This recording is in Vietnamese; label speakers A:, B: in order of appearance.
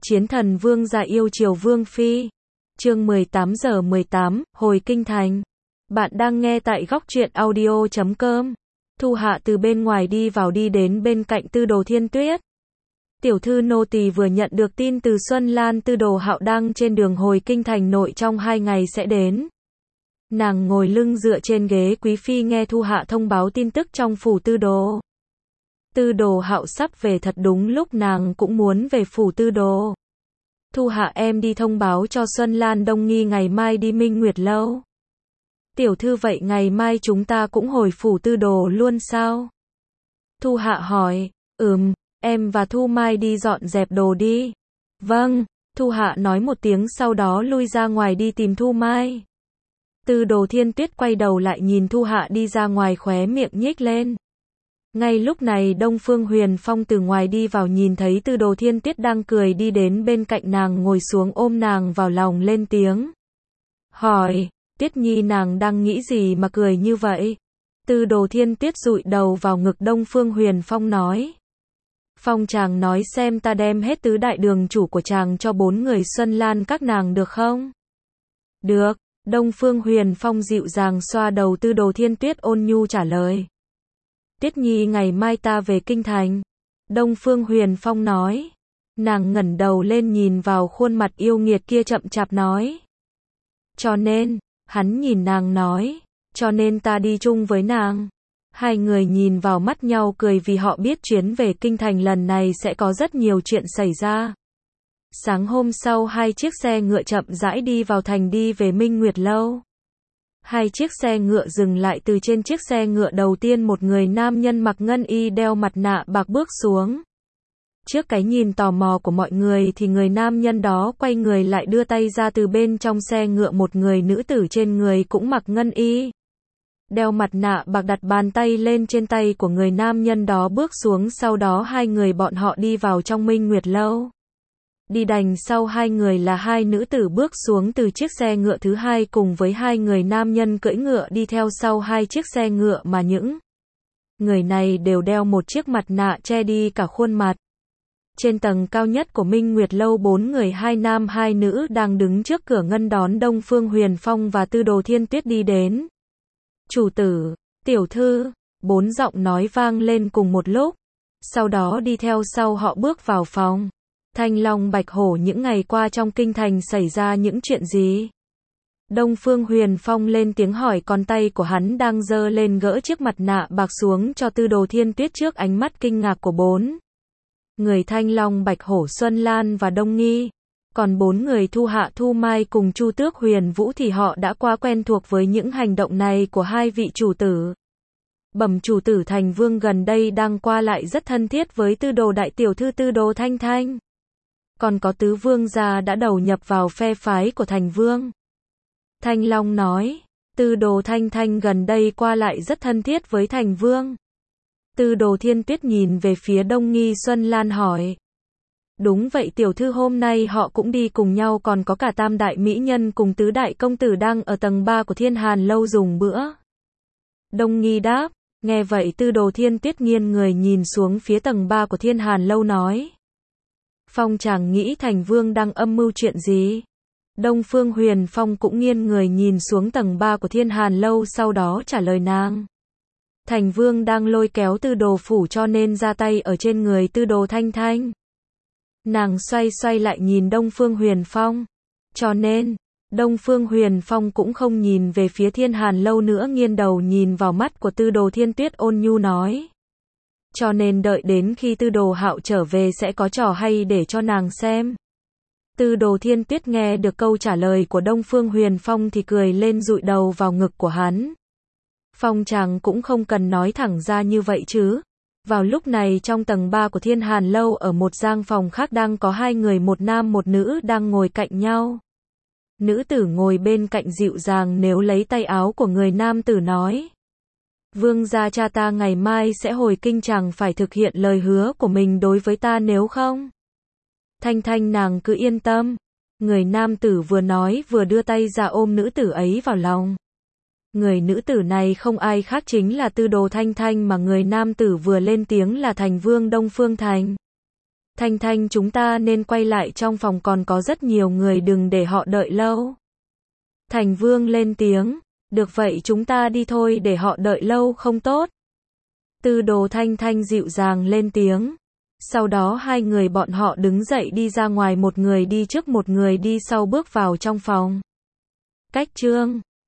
A: Chiến thần vương gia yêu chiều vương phi. Chương 18:18, hồi kinh thành. Bạn đang nghe tại góc truyện audio.com. Thu Hạ từ bên ngoài đi vào đi đến bên cạnh Tư Đồ Thiên Tuyết. Tiểu thư nô tỳ vừa nhận được tin từ Xuân Lan Tư Đồ Hạo đang trên đường hồi kinh thành nội trong 2 ngày sẽ đến. Nàng ngồi lưng dựa trên ghế quý phi nghe Thu Hạ thông báo tin tức trong phủ Tư Đồ. Tư Đồ Hạo sắp về thật đúng lúc nàng cũng muốn về phủ Tư Đồ. Thu Hạ em đi thông báo cho Xuân Lan Đông Nghi ngày mai đi Minh Nguyệt Lâu. Tiểu thư vậy ngày mai chúng ta cũng hồi phủ Tư Đồ luôn sao? Thu Hạ hỏi, em và Thu Mai đi dọn dẹp đồ đi. Vâng, Thu Hạ nói một tiếng sau đó lui ra ngoài đi tìm Thu Mai. Tư Đồ Thiên Tuyết quay đầu lại nhìn Thu Hạ đi ra ngoài khóe miệng nhếch lên. Ngay lúc này Đông Phương Huyền Phong từ ngoài đi vào nhìn thấy Tư Đồ Thiên Tuyết đang cười đi đến bên cạnh nàng ngồi xuống ôm nàng vào lòng lên tiếng. Hỏi, Tuyết Nhi nàng đang nghĩ gì mà cười như vậy? Tư Đồ Thiên Tuyết dụi đầu vào ngực Đông Phương Huyền Phong nói. Phong chàng nói xem ta đem hết tứ đại đường chủ của chàng cho 4 người Xuân Lan các nàng được không? Được, Đông Phương Huyền Phong dịu dàng xoa đầu Tư Đồ Thiên Tuyết ôn nhu trả lời. Tuyết Nhi ngày mai ta về kinh thành. Đông Phương Huyền Phong nói. Nàng ngẩng đầu lên nhìn vào khuôn mặt yêu nghiệt kia chậm chạp nói. Cho nên, hắn nhìn nàng nói, cho nên ta đi chung với nàng. Hai người nhìn vào mắt nhau cười vì họ biết chuyến về kinh thành lần này sẽ có rất nhiều chuyện xảy ra. Sáng hôm sau 2 chiếc xe ngựa chậm rãi đi vào thành đi về Minh Nguyệt Lâu. 2 chiếc xe ngựa dừng lại từ trên chiếc xe ngựa đầu tiên một người nam nhân mặc ngân y đeo mặt nạ bạc bước xuống. Trước cái nhìn tò mò của mọi người thì người nam nhân đó quay người lại đưa tay ra từ bên trong xe ngựa một người nữ tử trên người cũng mặc ngân y. Đeo mặt nạ bạc đặt bàn tay lên trên tay của người nam nhân đó bước xuống sau đó hai người bọn họ đi vào trong Minh Nguyệt Lâu. Đi đằng sau hai người là 2 nữ tử bước xuống từ chiếc xe ngựa thứ 2 cùng với 2 người nam nhân cưỡi ngựa đi theo sau 2 chiếc xe ngựa mà những người này đều đeo một chiếc mặt nạ che đi cả khuôn mặt. Trên tầng cao nhất của Minh Nguyệt Lâu 4 người 2 nam 2 nữ đang đứng trước cửa ngân đón Đông Phương Huyền Phong và Tư Đồ Thiên Tuyết đi đến. Chủ tử, tiểu thư, 4 giọng nói vang lên cùng một lúc. Sau đó đi theo sau họ bước vào phòng. Thanh Long Bạch Hổ những ngày qua trong kinh thành xảy ra những chuyện gì? Đông Phương Huyền Phong lên tiếng hỏi còn tay của hắn đang giơ lên gỡ chiếc mặt nạ bạc xuống cho Tư Đồ Thiên Tuyết trước ánh mắt kinh ngạc của 4 người Thanh Long Bạch Hổ Xuân Lan và Đông Nghi. Còn 4 người Thu Hạ Thu Mai cùng Chu Tước Huyền Vũ thì họ đã quá quen thuộc với những hành động này của 2 vị chủ tử. Bẩm chủ tử Thành Vương gần đây đang qua lại rất thân thiết với Tư Đồ đại tiểu thư Tư Đồ Thanh Thanh. Còn có tứ vương gia đã đầu nhập vào phe phái của Thành Vương. Thanh Long nói, Tư Đồ Thanh Thanh gần đây qua lại rất thân thiết với Thành Vương. Tư Đồ Thiên Tuyết nhìn về phía Đông Nghi Xuân Lan hỏi. Đúng vậy tiểu thư hôm nay họ cũng đi cùng nhau còn có cả tam đại mỹ nhân cùng tứ đại công tử đang ở tầng 3 của Thiên Hàn Lâu dùng bữa. Đông Nghi đáp, nghe vậy Tư Đồ Thiên Tuyết nghiêng người nhìn xuống phía tầng 3 của Thiên Hàn Lâu nói. Phong chàng nghĩ Thành Vương đang âm mưu chuyện gì? Đông Phương Huyền Phong cũng nghiêng người nhìn xuống tầng 3 của Thiên Hàn Lâu sau đó trả lời nàng. Thành Vương đang lôi kéo Tư Đồ phủ cho nên ra tay ở trên người Tư Đồ Thanh Thanh. Nàng xoay lại nhìn Đông Phương Huyền Phong. Cho nên, Đông Phương Huyền Phong cũng không nhìn về phía Thiên Hàn Lâu nữa nghiêng đầu nhìn vào mắt của Tư Đồ Thiên Tuyết ôn nhu nói. Cho nên đợi đến khi Tư Đồ Hạo trở về sẽ có trò hay để cho nàng xem. Tư Đồ Thiên Tuyết nghe được câu trả lời của Đông Phương Huyền Phong thì cười lên dụi đầu vào ngực của hắn. Phong chàng cũng không cần nói thẳng ra như vậy chứ. Vào lúc này trong tầng 3 của Thiên Hàn Lâu ở một gian phòng khác đang có 2 người một nam một nữ đang ngồi cạnh nhau. Nữ tử ngồi bên cạnh dịu dàng nếu lấy tay áo của người nam tử nói. Vương gia cha ta ngày mai sẽ hồi kinh chàng phải thực hiện lời hứa của mình đối với ta nếu không. Thanh Thanh nàng cứ yên tâm. Người nam tử vừa nói vừa đưa tay ra ôm nữ tử ấy vào lòng. Người nữ tử này không ai khác chính là Tư Đồ Thanh Thanh mà người nam tử vừa lên tiếng là Thành Vương Đông Phương Thành. Thanh Thanh chúng ta nên quay lại trong phòng còn có rất nhiều người đừng để họ đợi lâu. Thành Vương lên tiếng, được vậy chúng ta đi thôi để họ đợi lâu không tốt. Tư Đồ Thanh Thanh dịu dàng lên tiếng. Sau đó hai người bọn họ đứng dậy đi ra ngoài, một người đi trước một người đi sau bước vào trong phòng. Cách chương